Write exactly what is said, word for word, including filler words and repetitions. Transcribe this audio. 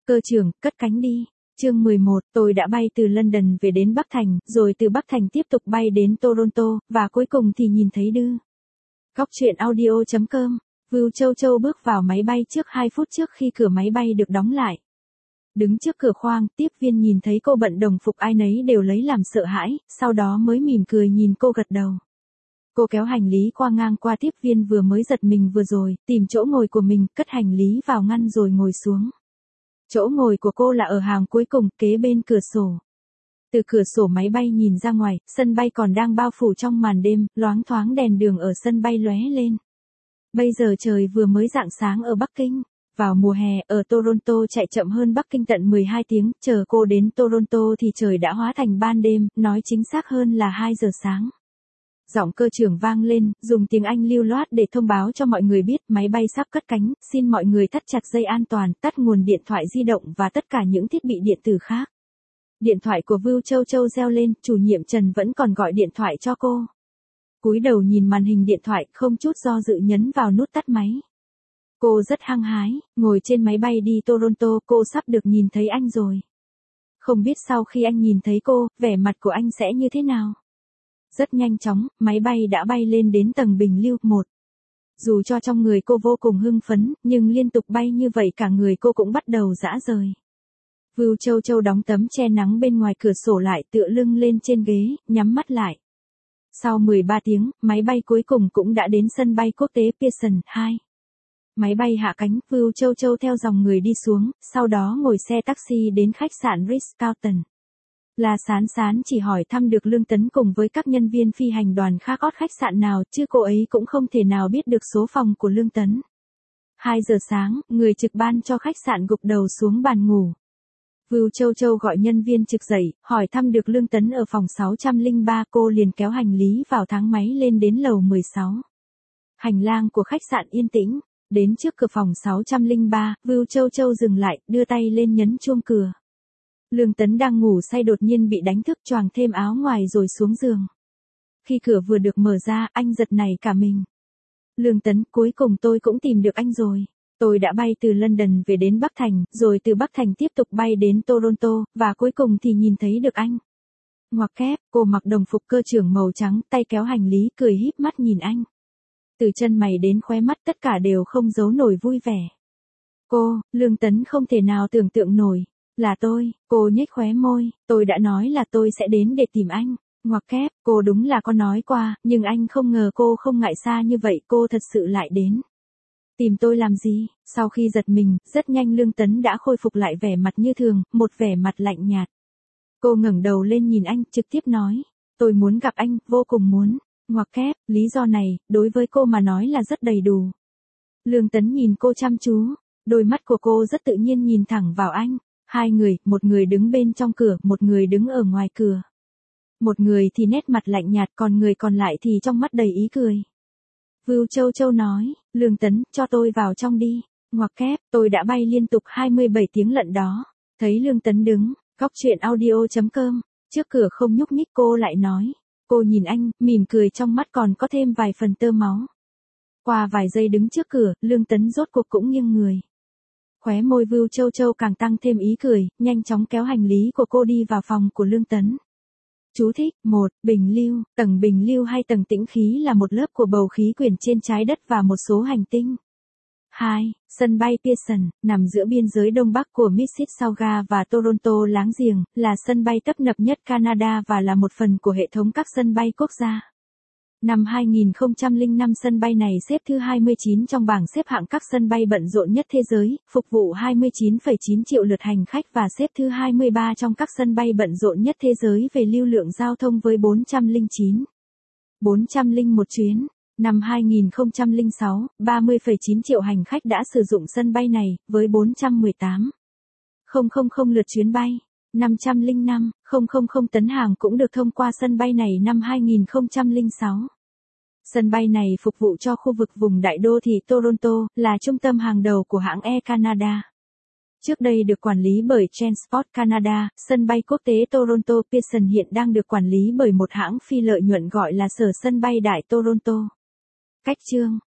Cơ trưởng, cất cánh đi. Chương mười một, tôi đã bay từ London về đến Bắc Thành, rồi từ Bắc Thành tiếp tục bay đến Toronto, và cuối cùng thì nhìn thấy Đư. Góc truyện audio chấm com. Vưu Châu Châu bước vào máy bay trước hai phút trước khi cửa máy bay được đóng lại. Đứng trước cửa khoang, tiếp viên nhìn thấy cô bận đồng phục ai nấy đều lấy làm sợ hãi, sau đó mới mỉm cười nhìn cô gật đầu. Cô kéo hành lý qua ngang qua tiếp viên vừa mới giật mình vừa rồi, tìm chỗ ngồi của mình, cất hành lý vào ngăn rồi ngồi xuống. Chỗ ngồi của cô là ở hàng cuối cùng, kế bên cửa sổ. Từ cửa sổ máy bay nhìn ra ngoài, sân bay còn đang bao phủ trong màn đêm, loáng thoáng đèn đường ở sân bay lóe lên. Bây giờ trời vừa mới rạng sáng ở Bắc Kinh. Vào mùa hè, ở Toronto chạy chậm hơn Bắc Kinh tận mười hai tiếng, chờ cô đến Toronto thì trời đã hóa thành ban đêm, nói chính xác hơn là hai giờ sáng. Giọng cơ trưởng vang lên, dùng tiếng Anh lưu loát để thông báo cho mọi người biết máy bay sắp cất cánh, xin mọi người thắt chặt dây an toàn, tắt nguồn điện thoại di động và tất cả những thiết bị điện tử khác. Điện thoại của Vưu Châu Châu reo lên, chủ nhiệm Trần vẫn còn gọi điện thoại cho cô. Cúi đầu nhìn màn hình điện thoại, không chút do dự nhấn vào nút tắt máy. Cô rất hăng hái, ngồi trên máy bay đi Toronto, cô sắp được nhìn thấy anh rồi. Không biết sau khi anh nhìn thấy cô, vẻ mặt của anh sẽ như thế nào? Rất nhanh chóng, máy bay đã bay lên đến tầng bình lưu một. Dù cho trong người cô vô cùng hưng phấn, nhưng liên tục bay như vậy cả người cô cũng bắt đầu rã rời. Vưu Châu Châu đóng tấm che nắng bên ngoài cửa sổ lại, tựa lưng lên trên ghế, nhắm mắt lại. Sau mười ba tiếng, máy bay cuối cùng cũng đã đến sân bay quốc tế Pearson hai. Máy bay hạ cánh, Vưu Châu Châu theo dòng người đi xuống, sau đó ngồi xe taxi đến khách sạn Ritz-Carlton. La Sán Sán chỉ hỏi thăm được Lương Tấn cùng với các nhân viên phi hành đoàn khác ở khách sạn nào, chứ cô ấy cũng không thể nào biết được số phòng của Lương Tấn. hai giờ sáng, người trực ban cho khách sạn gục đầu xuống bàn ngủ. Vưu Châu Châu gọi nhân viên trực dậy, hỏi thăm được Lương Tấn ở phòng sáu trăm lẻ ba, cô liền kéo hành lý vào thang máy lên đến lầu mười sáu. Hành lang của khách sạn yên tĩnh. Đến trước cửa phòng sáu trăm lẻ ba, Vưu Châu Châu dừng lại, đưa tay lên nhấn chuông cửa. Lương Tấn đang ngủ say đột nhiên bị đánh thức, choàng thêm áo ngoài rồi xuống giường. Khi cửa vừa được mở ra, anh giật nảy cả mình. Lương Tấn, cuối cùng tôi cũng tìm được anh rồi. Tôi đã bay từ London về đến Bắc Thành, rồi từ Bắc Thành tiếp tục bay đến Toronto, và cuối cùng thì nhìn thấy được anh. Ngoặc kép, cô mặc đồng phục cơ trưởng màu trắng, tay kéo hành lý, cười híp mắt nhìn anh. Từ chân mày đến khóe mắt tất cả đều không giấu nổi vui vẻ. Cô, Lương Tấn không thể nào tưởng tượng nổi. Là tôi, cô nhếch khóe môi, tôi đã nói là tôi sẽ đến để tìm anh. Ngoặc kép, cô đúng là có nói qua, nhưng anh không ngờ cô không ngại xa như vậy, cô thật sự lại đến. Tìm tôi làm gì? Sau khi giật mình, rất nhanh Lương Tấn đã khôi phục lại vẻ mặt như thường, một vẻ mặt lạnh nhạt. Cô ngẩng đầu lên nhìn anh, trực tiếp nói, tôi muốn gặp anh, vô cùng muốn. Ngoặc kép, lý do này, đối với cô mà nói là rất đầy đủ. Lương Tấn nhìn cô chăm chú, đôi mắt của cô rất tự nhiên nhìn thẳng vào anh. Hai người, một người đứng bên trong cửa, một người đứng ở ngoài cửa. Một người thì nét mặt lạnh nhạt, còn người còn lại thì trong mắt đầy ý cười. Vưu Châu Châu nói, Lương Tấn, cho tôi vào trong đi. Ngoặc kép, tôi đã bay liên tục hai mươi bảy tiếng lận đó. Thấy Lương Tấn đứng, góc truyện audio chấm com, trước cửa không nhúc nhích, cô lại nói. Cô nhìn anh, mỉm cười trong mắt còn có thêm vài phần tơ máu. Qua vài giây đứng trước cửa, Lương Tấn rốt cuộc cũng nghiêng người. Khóe môi Vưu Châu Châu càng tăng thêm ý cười, nhanh chóng kéo hành lý của cô đi vào phòng của Lương Tấn. Chú thích, một, bình lưu, tầng bình lưu hay tầng tĩnh khí là một lớp của bầu khí quyển trên trái đất và một số hành tinh. hai. Sân bay Pearson, nằm giữa biên giới đông bắc của Mississauga và Toronto láng giềng, là sân bay tấp nập nhất Canada và là một phần của hệ thống các sân bay quốc gia. Năm hai nghìn không trăm lẻ năm sân bay này xếp thứ hai mươi chín trong bảng xếp hạng các sân bay bận rộn nhất thế giới, phục vụ hai mươi chín phẩy chín triệu lượt hành khách và xếp thứ hai mươi ba trong các sân bay bận rộn nhất thế giới về lưu lượng giao thông với bốn trăm lẻ chín. bốn trăm lẻ một chuyến. Năm hai nghìn không trăm lẻ sáu, ba mươi phẩy chín triệu hành khách đã sử dụng sân bay này, với bốn trăm mười tám nghìn lượt chuyến bay. năm trăm lẻ năm nghìn tấn hàng cũng được thông qua sân bay này năm hai nghìn không trăm lẻ sáu. Sân bay này phục vụ cho khu vực vùng đại đô thị Toronto, là trung tâm hàng đầu của hãng Air Canada. Trước đây được quản lý bởi Transport Canada, sân bay quốc tế Toronto Pearson hiện đang được quản lý bởi một hãng phi lợi nhuận gọi là Sở Sân bay Đại Toronto. Cách chương